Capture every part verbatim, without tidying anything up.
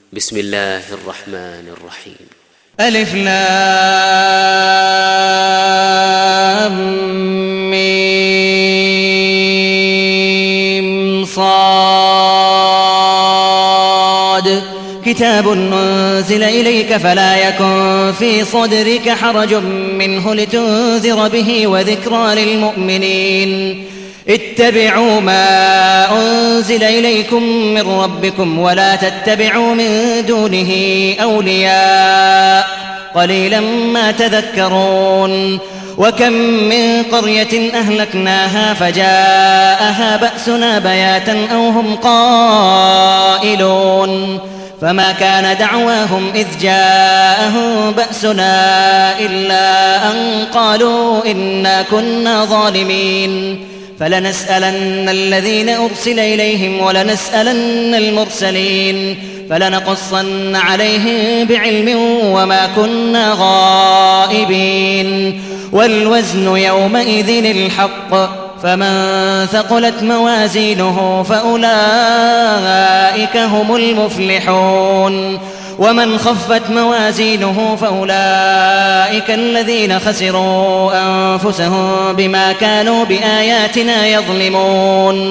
بسم الله الرحمن الرحيم. ألف لام ميم صاد كتاب أنزل إليك فلا يكن في صدرك حرج منه لتنذر به وذكرى للمؤمنين. اتبعوا ما أنزل إليكم من ربكم ولا تتبعوا من دونه أولياء قليلا ما تذكرون. وكم من قرية أهلكناها فجاءها بأسنا بياتا أو هم قائلون فما كان دعواهم إذ جاءهم بأسنا إلا أن قالوا إنا كنا ظالمين. فلنسألن الذين أرسل إليهم ولنسألن المرسلين فلنقصن عليهم بعلم وما كنا غائبين. والوزن يومئذ الحق فمن ثقلت موازينه فأولئك هم المفلحون ومن خفت موازينه فأولئك الذين خسروا أنفسهم بما كانوا بآياتنا يظلمون.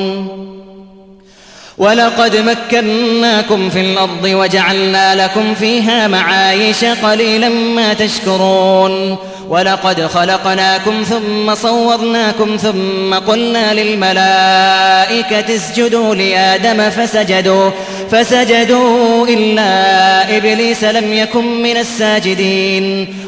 ولقد مكناكم في الأرض وجعلنا لكم فيها معايش قليلا ما تشكرون. ولقد خلقناكم ثم صورناكم ثم قلنا للملائكة اسجدوا لآدم فسجدوا, فسجدوا إلا إبليس لم يكن من الساجدين.